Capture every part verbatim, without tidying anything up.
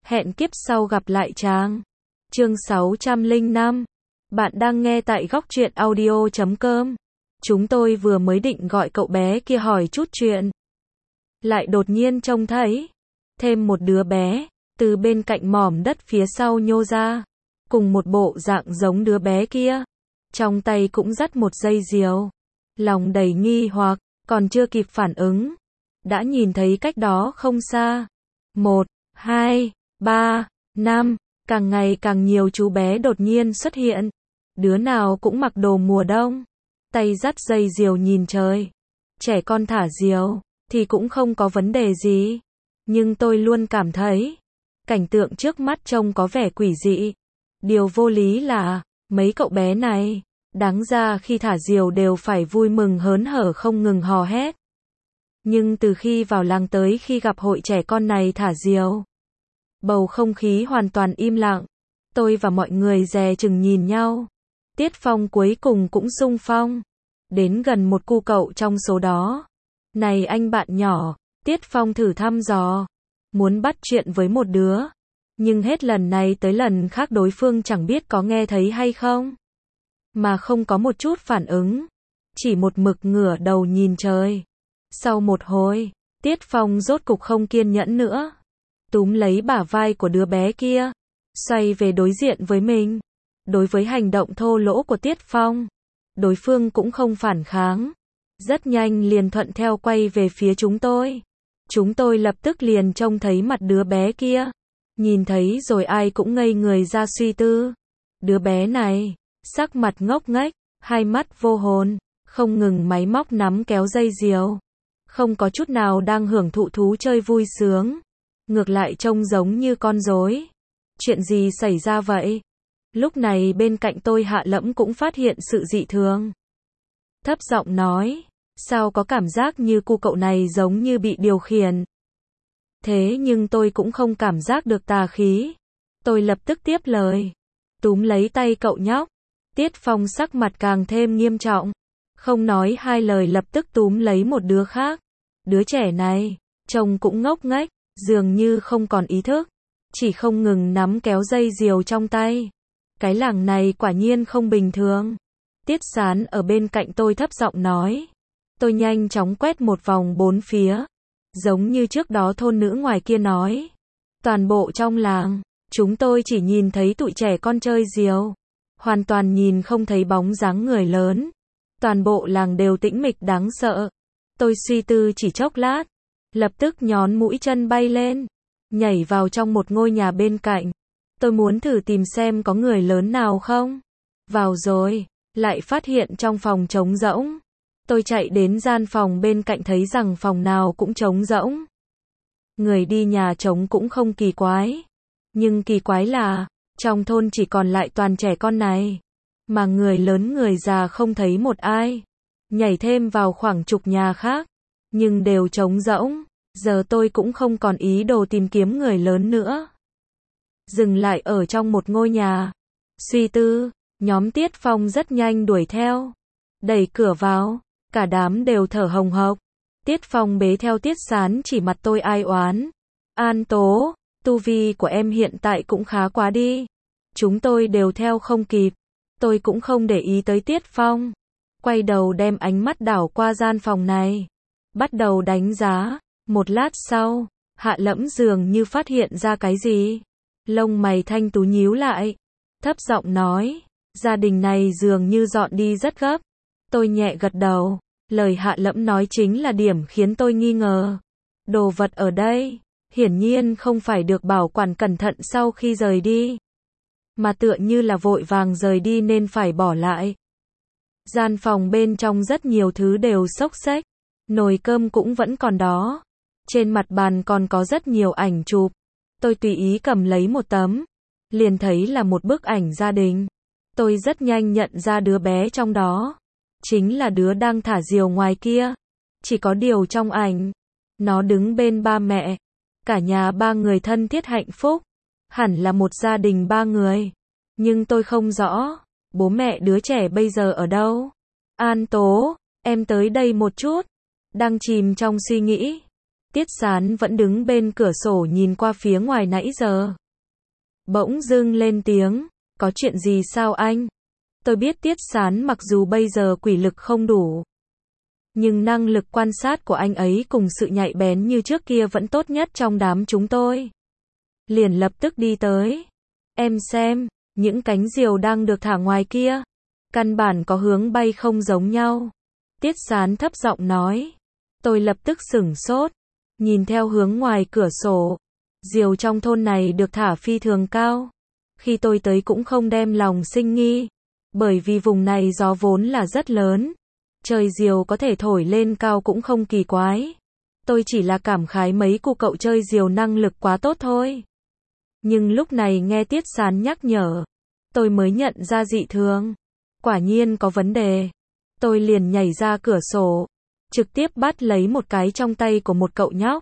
Hẹn kiếp sau gặp lại chàng. Chương sáu trăm lẻ năm. Bạn đang nghe tại góc truyện audio chấm com. Chúng tôi vừa mới định gọi cậu bé kia hỏi chút chuyện. Lại đột nhiên trông thấy thêm một đứa bé từ bên cạnh mỏm đất phía sau nhô ra, cùng một bộ dạng giống đứa bé kia. Trong tay cũng dắt một dây diều. Lòng đầy nghi hoặc, còn chưa kịp phản ứng, đã nhìn thấy cách đó không xa. Một, hai, ba, năm, càng ngày càng nhiều chú bé đột nhiên xuất hiện. Đứa nào cũng mặc đồ mùa đông, tay dắt dây diều nhìn trời. Trẻ con thả diều thì cũng không có vấn đề gì, nhưng tôi luôn cảm thấy cảnh tượng trước mắt trông có vẻ quỷ dị. Điều vô lý là mấy cậu bé này, đáng ra khi thả diều đều phải vui mừng hớn hở không ngừng hò hét. Nhưng từ khi vào làng tới khi gặp hội trẻ con này thả diều, bầu không khí hoàn toàn im lặng. Tôi và mọi người dè chừng nhìn nhau. Tiết Phong cuối cùng cũng xung phong đến gần một cu cậu trong số đó. Này anh bạn nhỏ, Tiết Phong thử thăm dò, muốn bắt chuyện với một đứa, nhưng hết lần này tới lần khác đối phương chẳng biết có nghe thấy hay không, mà không có một chút phản ứng, chỉ một mực ngửa đầu nhìn trời. Sau một hồi, Tiết Phong rốt cục không kiên nhẫn nữa, túm lấy bả vai của đứa bé kia, xoay về đối diện với mình. Đối với hành động thô lỗ của Tiết Phong, đối phương cũng không phản kháng, rất nhanh liền thuận theo quay về phía chúng tôi. Chúng tôi lập tức liền trông thấy mặt đứa bé kia, nhìn thấy rồi ai cũng ngây người ra suy tư. Đứa bé này, sắc mặt ngốc nghếch, hai mắt vô hồn, không ngừng máy móc nắm kéo dây diều, không có chút nào đang hưởng thụ thú chơi vui sướng, ngược lại trông giống như con rối. Chuyện gì xảy ra vậy? Lúc này bên cạnh tôi Hạ Lẫm cũng phát hiện sự dị thường. Thấp giọng nói, sao có cảm giác như cu cậu này giống như bị điều khiển. Thế nhưng tôi cũng không cảm giác được tà khí. Tôi lập tức tiếp lời, túm lấy tay cậu nhóc. Tiết Phong sắc mặt càng thêm nghiêm trọng, không nói hai lời lập tức túm lấy một đứa khác. Đứa trẻ này, trông cũng ngốc nghếch, dường như không còn ý thức, chỉ không ngừng nắm kéo dây diều trong tay. Cái làng này quả nhiên không bình thường. Tiết Sán ở bên cạnh tôi thấp giọng nói. Tôi nhanh chóng quét một vòng bốn phía, giống như trước đó thôn nữ ngoài kia nói. Toàn bộ trong làng, chúng tôi chỉ nhìn thấy tụi trẻ con chơi diều, hoàn toàn nhìn không thấy bóng dáng người lớn. Toàn bộ làng đều tĩnh mịch đáng sợ. Tôi suy tư chỉ chốc lát, lập tức nhón mũi chân bay lên, nhảy vào trong một ngôi nhà bên cạnh. Tôi muốn thử tìm xem có người lớn nào không. Vào rồi, lại phát hiện trong phòng trống rỗng. Tôi chạy đến gian phòng bên cạnh thấy rằng phòng nào cũng trống rỗng. Người đi nhà trống cũng không kỳ quái. Nhưng kỳ quái là, trong thôn chỉ còn lại toàn trẻ con này. Mà người lớn người già không thấy một ai. Nhảy thêm vào khoảng chục nhà khác, nhưng đều trống rỗng. Giờ tôi cũng không còn ý đồ tìm kiếm người lớn nữa. Dừng lại ở trong một ngôi nhà. Suy tư, nhóm Tiết Phong rất nhanh đuổi theo. Đẩy cửa vào, cả đám đều thở hồng hộc. Tiết Phong bế theo Tiết Sán chỉ mặt tôi ai oán. An Tố, tu vi của em hiện tại cũng khá quá đi. Chúng tôi đều theo không kịp. Tôi cũng không để ý tới Tiết Phong. Quay đầu đem ánh mắt đảo qua gian phòng này. Bắt đầu đánh giá. Một lát sau, Hạ Lẫm dường như phát hiện ra cái gì. Lông mày thanh tú nhíu lại, thấp giọng nói, gia đình này dường như dọn đi rất gấp. Tôi nhẹ gật đầu, lời Hạ Lẫm nói chính là điểm khiến tôi nghi ngờ. Đồ vật ở đây, hiển nhiên không phải được bảo quản cẩn thận sau khi rời đi, mà tựa như là vội vàng rời đi nên phải bỏ lại. Gian phòng bên trong rất nhiều thứ đều xốc xếch, nồi cơm cũng vẫn còn đó. Trên mặt bàn còn có rất nhiều ảnh chụp. Tôi tùy ý cầm lấy một tấm, liền thấy là một bức ảnh gia đình. Tôi rất nhanh nhận ra đứa bé trong đó, chính là đứa đang thả diều ngoài kia. Chỉ có điều trong ảnh, nó đứng bên ba mẹ, cả nhà ba người thân thiết hạnh phúc, hẳn là một gia đình ba người. Nhưng tôi không rõ, bố mẹ đứa trẻ bây giờ ở đâu? An Tố, em tới đây một chút. Đang chìm trong suy nghĩ, Tiết Sán vẫn đứng bên cửa sổ nhìn qua phía ngoài nãy giờ. Bỗng dưng lên tiếng, có chuyện gì sao anh? Tôi biết Tiết Sán mặc dù bây giờ quỷ lực không đủ, nhưng năng lực quan sát của anh ấy cùng sự nhạy bén như trước kia vẫn tốt nhất trong đám chúng tôi. Liền lập tức đi tới. Em xem, những cánh diều đang được thả ngoài kia, căn bản có hướng bay không giống nhau. Tiết Sán thấp giọng nói. Tôi lập tức sửng sốt, nhìn theo hướng ngoài cửa sổ. Diều trong thôn này được thả phi thường cao. Khi tôi tới cũng không đem lòng sinh nghi, bởi vì vùng này gió vốn là rất lớn. Trời diều có thể thổi lên cao cũng không kỳ quái. Tôi chỉ là cảm khái mấy cô cậu chơi diều năng lực quá tốt thôi. Nhưng lúc này nghe Tiết Sán nhắc nhở, tôi mới nhận ra dị thường. Quả nhiên có vấn đề. Tôi liền nhảy ra cửa sổ, trực tiếp bắt lấy một cái trong tay của một cậu nhóc.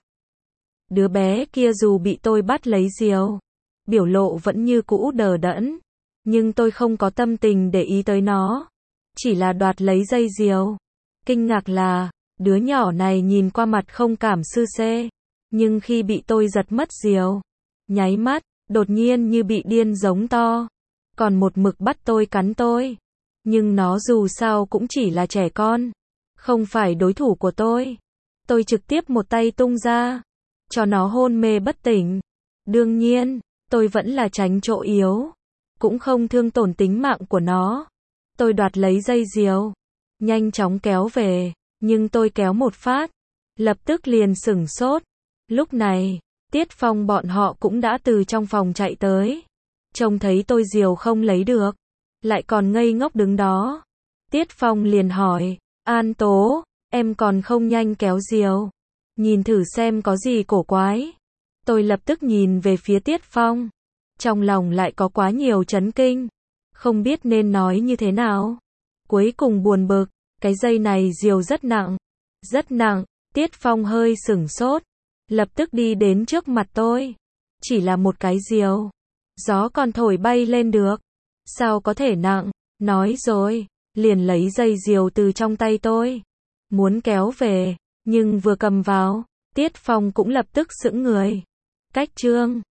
Đứa bé kia dù bị tôi bắt lấy diều, biểu lộ vẫn như cũ đờ đẫn, nhưng tôi không có tâm tình để ý tới nó, chỉ là đoạt lấy dây diều. Kinh ngạc là, đứa nhỏ này nhìn qua mặt không cảm sư xê, nhưng khi bị tôi giật mất diều, nháy mắt, đột nhiên như bị điên giống to, còn một mực bắt tôi cắn tôi. Nhưng nó dù sao cũng chỉ là trẻ con, không phải đối thủ của tôi. Tôi trực tiếp một tay tung ra, cho nó hôn mê bất tỉnh. Đương nhiên, tôi vẫn là tránh chỗ yếu, cũng không thương tổn tính mạng của nó. Tôi đoạt lấy dây diều, nhanh chóng kéo về, nhưng tôi kéo một phát, lập tức liền sửng sốt. Lúc này, Tiết Phong bọn họ cũng đã từ trong phòng chạy tới. Trông thấy tôi diều không lấy được, lại còn ngây ngốc đứng đó. Tiết Phong liền hỏi, An Tố, em còn không nhanh kéo diều, nhìn thử xem có gì cổ quái. Tôi lập tức nhìn về phía Tiết Phong, trong lòng lại có quá nhiều chấn kinh, không biết nên nói như thế nào. Cuối cùng buồn bực, cái dây này diều rất nặng, rất nặng. Tiết Phong hơi sửng sốt, lập tức đi đến trước mặt tôi. Chỉ là một cái diều, gió còn thổi bay lên được, sao có thể nặng? Nói rồi, liền lấy dây diều từ trong tay tôi, muốn kéo về, nhưng vừa cầm vào, Tiết Phong cũng lập tức sững người. Cách chương